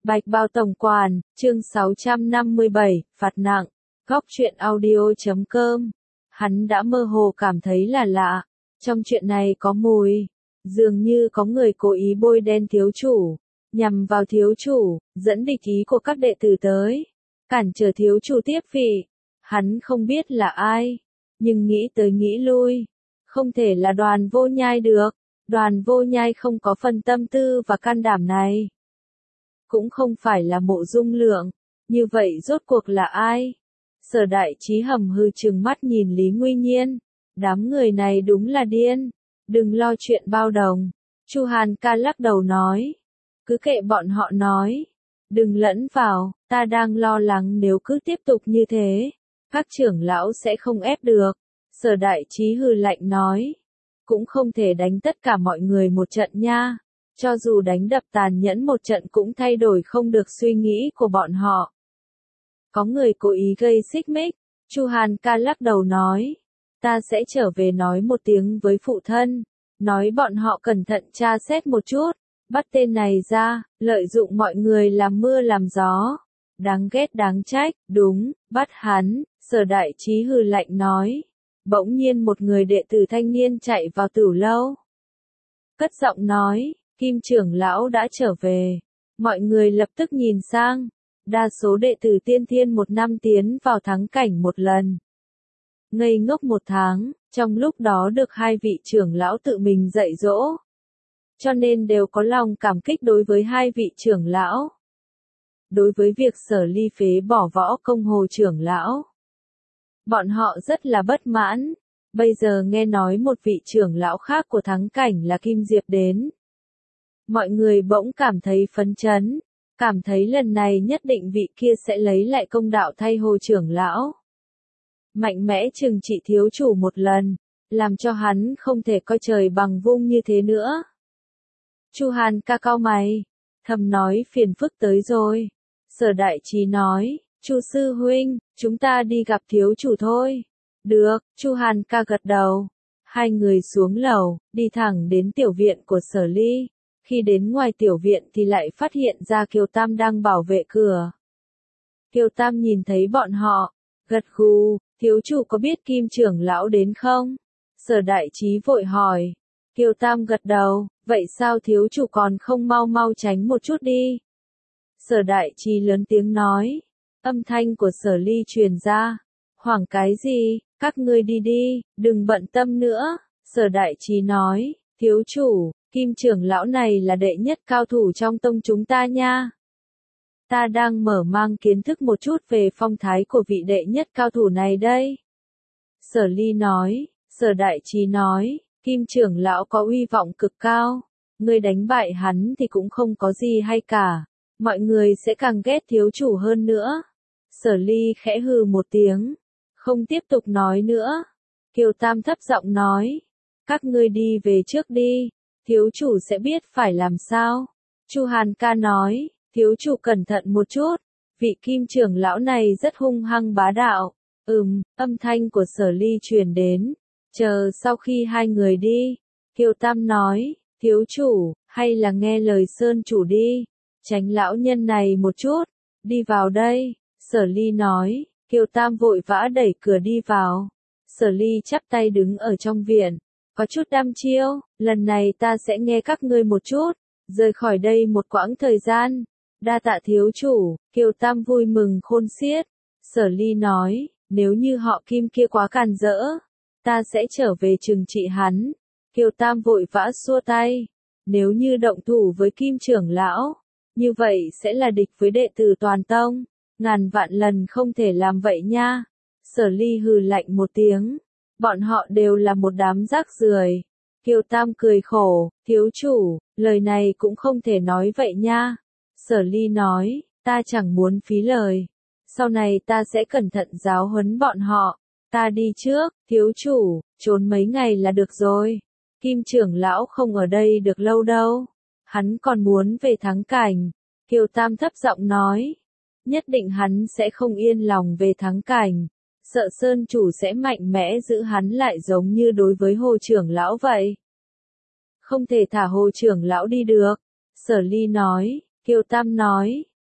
Bạch Bao Tổng Quản, chương 657, phạt nặng, góc truyện audio.com. Hắn đã mơ hồ cảm thấy là lạ, trong chuyện này có mùi, dường như có người cố ý bôi đen thiếu chủ, nhằm vào thiếu chủ, dẫn địch ý của các đệ tử tới, cản trở thiếu chủ tiếp vị. Hắn không biết là ai, nhưng nghĩ tới nghĩ lui, không thể là Đoàn Vô Nhai được, Đoàn Vô Nhai không có phần tâm tư và can đảm này. Cũng không phải là Mộ Dung Lượng, như vậy rốt cuộc là ai? Sở Đại Trí hầm hừ trừng mắt nhìn Lý Nguy Nhiên, đám người này đúng là điên, đừng lo chuyện bao đồng. Chu Hàn Ca lắc đầu nói, cứ kệ bọn họ nói, đừng lẫn vào, ta đang lo lắng nếu cứ tiếp tục như thế, các trưởng lão sẽ không ép được. Sở Đại Trí hừ lạnh nói, cũng không thể đánh tất cả mọi người một trận nha. Cho dù đánh đập tàn nhẫn một trận cũng thay đổi không được suy nghĩ của bọn họ. Có người cố ý gây xích mích, Chu Hàn Ca lắc đầu nói, ta sẽ trở về nói một tiếng với phụ thân, nói bọn họ cẩn thận tra xét một chút, bắt tên này ra, lợi dụng mọi người làm mưa làm gió. Đáng ghét đáng trách, đúng, bắt hắn, Sở Đại Trí hừ lạnh nói. Bỗng nhiên một người đệ tử thanh niên chạy vào tửu lâu. Cất giọng nói, Kim trưởng lão đã trở về. Mọi người lập tức nhìn sang. Đa số đệ tử tiên thiên một năm tiến vào thắng cảnh một lần. Ngây ngốc một tháng, trong lúc đó được hai vị trưởng lão tự mình dạy dỗ. Cho nên đều có lòng cảm kích đối với hai vị trưởng lão. Đối với việc Sở Ly phế bỏ Võ Công Hồ trưởng lão, bọn họ rất là bất mãn. Bây giờ nghe nói một vị trưởng lão khác của thắng cảnh là Kim Diệp đến. Mọi người bỗng cảm thấy phấn chấn, cảm thấy lần này nhất định vị kia sẽ lấy lại công đạo thay Hồ trưởng lão. Mạnh mẽ trừng trị thiếu chủ một lần, làm cho hắn không thể coi trời bằng vung như thế nữa. Chu Hàn Ca cau mày, thầm nói phiền phức tới rồi. Sở Đại Trí nói, Chu sư huynh, chúng ta đi gặp thiếu chủ thôi. Được, Chu Hàn Ca gật đầu. Hai người xuống lầu, đi thẳng đến tiểu viện của Sở Ly. Khi đến ngoài tiểu viện thì lại phát hiện ra Kiều Tam đang bảo vệ cửa. Kiều Tam nhìn thấy bọn họ, gật gù, thiếu chủ có biết Kim trưởng lão đến không? Sở Đại Trí vội hỏi. Kiều Tam gật đầu, vậy sao thiếu chủ còn không mau mau tránh một chút đi? Sở Đại Trí lớn tiếng nói. Âm thanh của Sở Ly truyền ra. Hoảng cái gì, các ngươi đi đi, đừng bận tâm nữa. Sở Đại Trí nói, thiếu chủ, Kim trưởng lão này là đệ nhất cao thủ trong tông chúng ta nha. Ta đang mở mang kiến thức một chút về phong thái của vị đệ nhất cao thủ này đây. Sở Ly nói, Sở Đại Trí nói, Kim trưởng lão có uy vọng cực cao. Ngươi đánh bại hắn thì cũng không có gì hay cả. Mọi người sẽ càng ghét thiếu chủ hơn nữa. Sở Ly khẽ hừ một tiếng, không tiếp tục nói nữa. Kiều Tam thấp giọng nói, các ngươi đi về trước đi, thiếu chủ sẽ biết phải làm sao. Chu Hàn Ca nói, thiếu chủ cẩn thận một chút, vị Kim trưởng lão này rất hung hăng bá đạo. Âm thanh của Sở Ly truyền đến, chờ sau khi hai người đi, Kiều Tam nói, thiếu chủ, hay là nghe lời Sơn chủ đi, tránh lão nhân này một chút, đi vào đây. Sở Ly nói, Kiều Tam vội vã đẩy cửa đi vào. Sở Ly chắp tay đứng ở trong viện, có chút đăm chiêu, lần này ta sẽ nghe các ngươi một chút, rời khỏi đây một quãng thời gian. Đa tạ thiếu chủ, Kiều Tam vui mừng khôn xiết. Sở Ly nói, nếu như họ Kim kia quá càn rỡ, ta sẽ trở về trừng trị hắn. Kiều Tam vội vã xua tay, nếu như động thủ với Kim trưởng lão, như vậy sẽ là địch với đệ tử toàn tông. Ngàn vạn lần không thể làm vậy nha. Sở Ly hừ lạnh một tiếng. Bọn họ đều là một đám rác rưởi. Kiều Tam cười khổ, thiếu chủ, lời này cũng không thể nói vậy nha. Sở Ly nói, ta chẳng muốn phí lời. Sau này ta sẽ cẩn thận giáo huấn bọn họ. Ta đi trước, thiếu chủ, trốn mấy ngày là được rồi. Kim trưởng lão không ở đây được lâu đâu. Hắn còn muốn về thắng cảnh. Kiều Tam thấp giọng nói. Nhất định hắn sẽ không yên lòng về thắng cảnh, sợ Sơn chủ sẽ mạnh mẽ giữ hắn lại giống như đối với Hồ trưởng lão vậy. Không thể thả Hồ trưởng lão đi được. Sở Ly nói, Kiều Tam nói,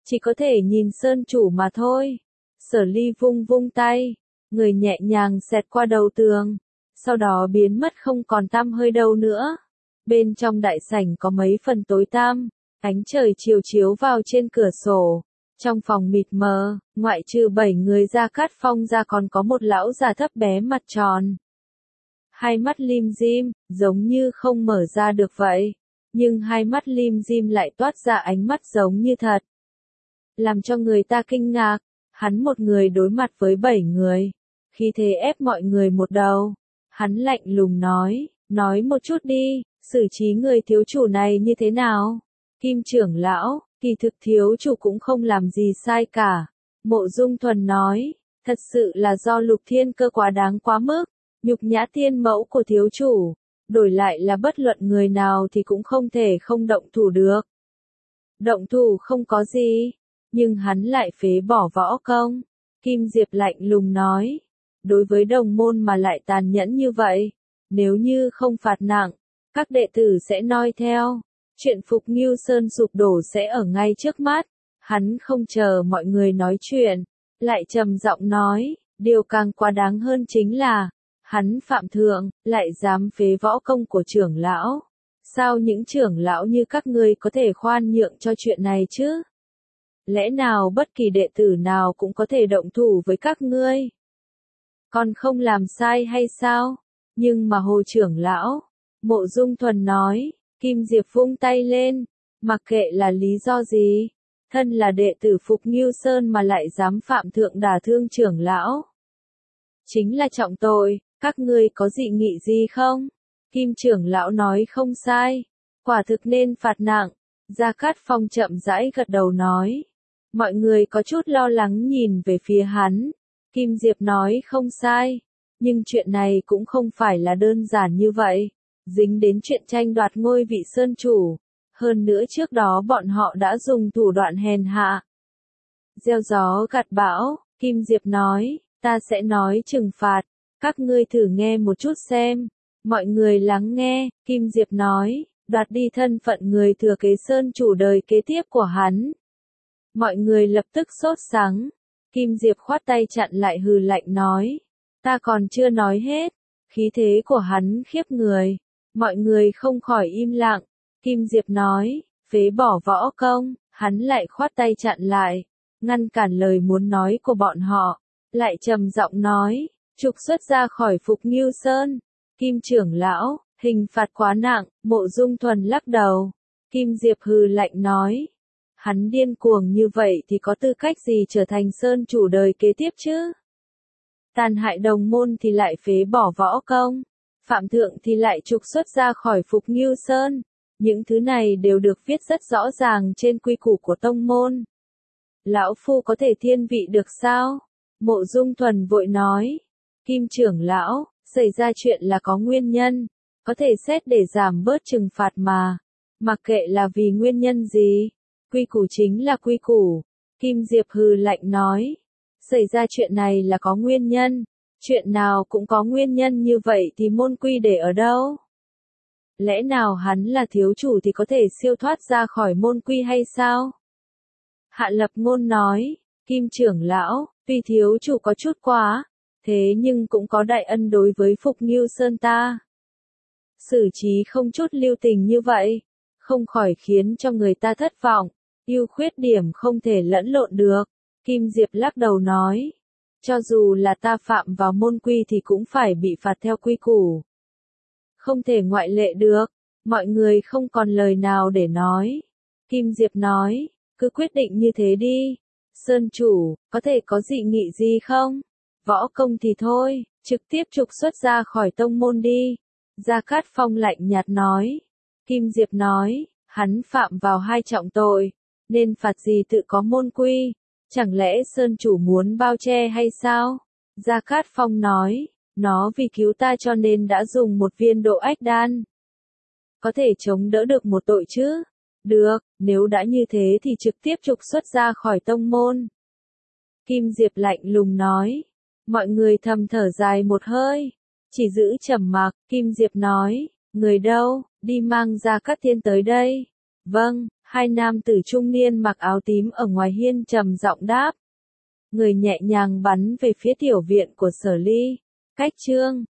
chỉ có thể nhìn Sơn chủ mà thôi. Sở Ly vung vung tay, người nhẹ nhàng xẹt qua đầu tường, sau đó biến mất không còn tăm hơi đâu nữa. Bên trong đại sảnh có mấy phần tối tăm, ánh trời chiều chiếu vào trên cửa sổ. Trong phòng mịt mờ, ngoại trừ 7 người Gia Cát Phong ra còn có một lão già thấp bé mặt tròn. Hai mắt lim dim, giống như không mở ra được vậy. Nhưng hai mắt lim dim lại toát ra ánh mắt giống như thật. Làm cho người ta kinh ngạc, hắn một người đối mặt với 7 người. Khi thế ép mọi người một đầu, hắn lạnh lùng nói một chút đi, xử trí người thiếu chủ này như thế nào? Kim trưởng lão, kỳ thực thiếu chủ cũng không làm gì sai cả. Mộ Dung Thuần nói, thật sự là do Lục Thiên Cơ quá đáng quá mức, nhục nhã tiên mẫu của thiếu chủ, đổi lại là bất luận người nào thì cũng không thể không động thủ được. Động thủ không có gì, nhưng hắn lại phế bỏ võ công. Kim Diệp lạnh lùng nói, đối với đồng môn mà lại tàn nhẫn như vậy, nếu như không phạt nặng, các đệ tử sẽ noi theo. Chuyện Phục Ngưu Sơn sụp đổ sẽ ở ngay trước mắt. Hắn không chờ mọi người nói chuyện, lại trầm giọng nói, điều càng quá đáng hơn chính là, hắn phạm thượng, lại dám phế võ công của trưởng lão. Sao những trưởng lão như các ngươi có thể khoan nhượng cho chuyện này chứ? Lẽ nào bất kỳ đệ tử nào cũng có thể động thủ với các ngươi? Còn không làm sai hay sao? Nhưng mà Hồ trưởng lão, Mộ Dung Thuần nói, Kim Diệp vung tay lên, mặc kệ là lý do gì, thân là đệ tử Phục Ngưu Sơn mà lại dám phạm thượng đả thương trưởng lão. Chính là trọng tội, các ngươi có dị nghị gì không? Kim trưởng lão nói không sai, quả thực nên phạt nặng. Gia Cát Phong chậm rãi gật đầu nói. Mọi người có chút lo lắng nhìn về phía hắn. Kim Diệp nói không sai, nhưng chuyện này cũng không phải là đơn giản như vậy. Dính đến chuyện tranh đoạt ngôi vị sơn chủ. Hơn nữa trước đó bọn họ đã dùng thủ đoạn hèn hạ. Gieo gió gặt bão, Kim Diệp nói, ta sẽ nói trừng phạt, các ngươi thử nghe một chút xem. Mọi người lắng nghe, Kim Diệp nói, đoạt đi thân phận người thừa kế sơn chủ đời kế tiếp của hắn. Mọi người lập tức sốt sắng. Kim Diệp khoát tay chặn lại hừ lạnh nói, ta còn chưa nói hết. Khí thế của hắn khiếp người. Mọi người không khỏi im lặng. Kim Diệp nói, phế bỏ võ công, hắn lại khoát tay chặn lại, ngăn cản lời muốn nói của bọn họ, lại trầm giọng nói, trục xuất ra khỏi Phục Ngưu Sơn. Kim trưởng lão, hình phạt quá nặng. Mộ Dung Thuần lắc đầu. Kim Diệp hừ lạnh nói, hắn điên cuồng như vậy thì có tư cách gì trở thành sơn chủ đời kế tiếp chứ? Tàn hại đồng môn thì lại phế bỏ võ công, phạm thượng thì lại trục xuất ra khỏi Phục Ngưu Sơn. Những thứ này đều được viết rất rõ ràng trên quy củ của tông môn. Lão phu có thể thiên vị được sao? Mộ Dung Thuần vội nói. Kim trưởng lão, xảy ra chuyện là có nguyên nhân, có thể xét để giảm bớt trừng phạt mà. Mặc kệ là vì nguyên nhân gì, quy củ chính là quy củ. Kim Diệp hừ lạnh nói. Xảy ra chuyện này là có nguyên nhân. Chuyện nào cũng có nguyên nhân như vậy thì môn quy để ở đâu? Lẽ nào hắn là thiếu chủ thì có thể siêu thoát ra khỏi môn quy hay sao? Hạ Lập Ngôn nói, Kim trưởng lão, tuy thiếu chủ có chút quá, thế nhưng cũng có đại ân đối với Phục Ngưu Sơn ta. Xử trí không chút lưu tình như vậy, không khỏi khiến cho người ta thất vọng, ưu khuyết điểm không thể lẫn lộn được. Kim Diệp lắc đầu nói, cho dù là ta phạm vào môn quy thì cũng phải bị phạt theo quy củ. Không thể ngoại lệ được, mọi người không còn lời nào để nói. Kim Diệp nói, cứ quyết định như thế đi. Sơn chủ, có thể có dị nghị gì không? Võ công thì thôi, trực tiếp trục xuất ra khỏi tông môn đi. Gia Cát Phong lạnh nhạt nói. Kim Diệp nói, hắn phạm vào hai trọng tội, nên phạt gì tự có môn quy. Chẳng lẽ Sơn chủ muốn bao che hay sao? Gia Cát Phong nói, nó vì cứu ta cho nên đã dùng một viên độ ách đan. Có thể chống đỡ được một tội chứ? Được, nếu đã như thế thì trực tiếp trục xuất ra khỏi tông môn. Kim Diệp lạnh lùng nói. Mọi người thầm thở dài một hơi, chỉ giữ trầm mặc. Kim Diệp nói, người đâu, đi mang Gia Cát Thiên tới đây. Vâng, Hai nam tử trung niên mặc áo tím ở ngoài hiên trầm giọng đáp. Người nhẹ nhàng bắn về phía tiểu viện của Sở Ly. Cách chương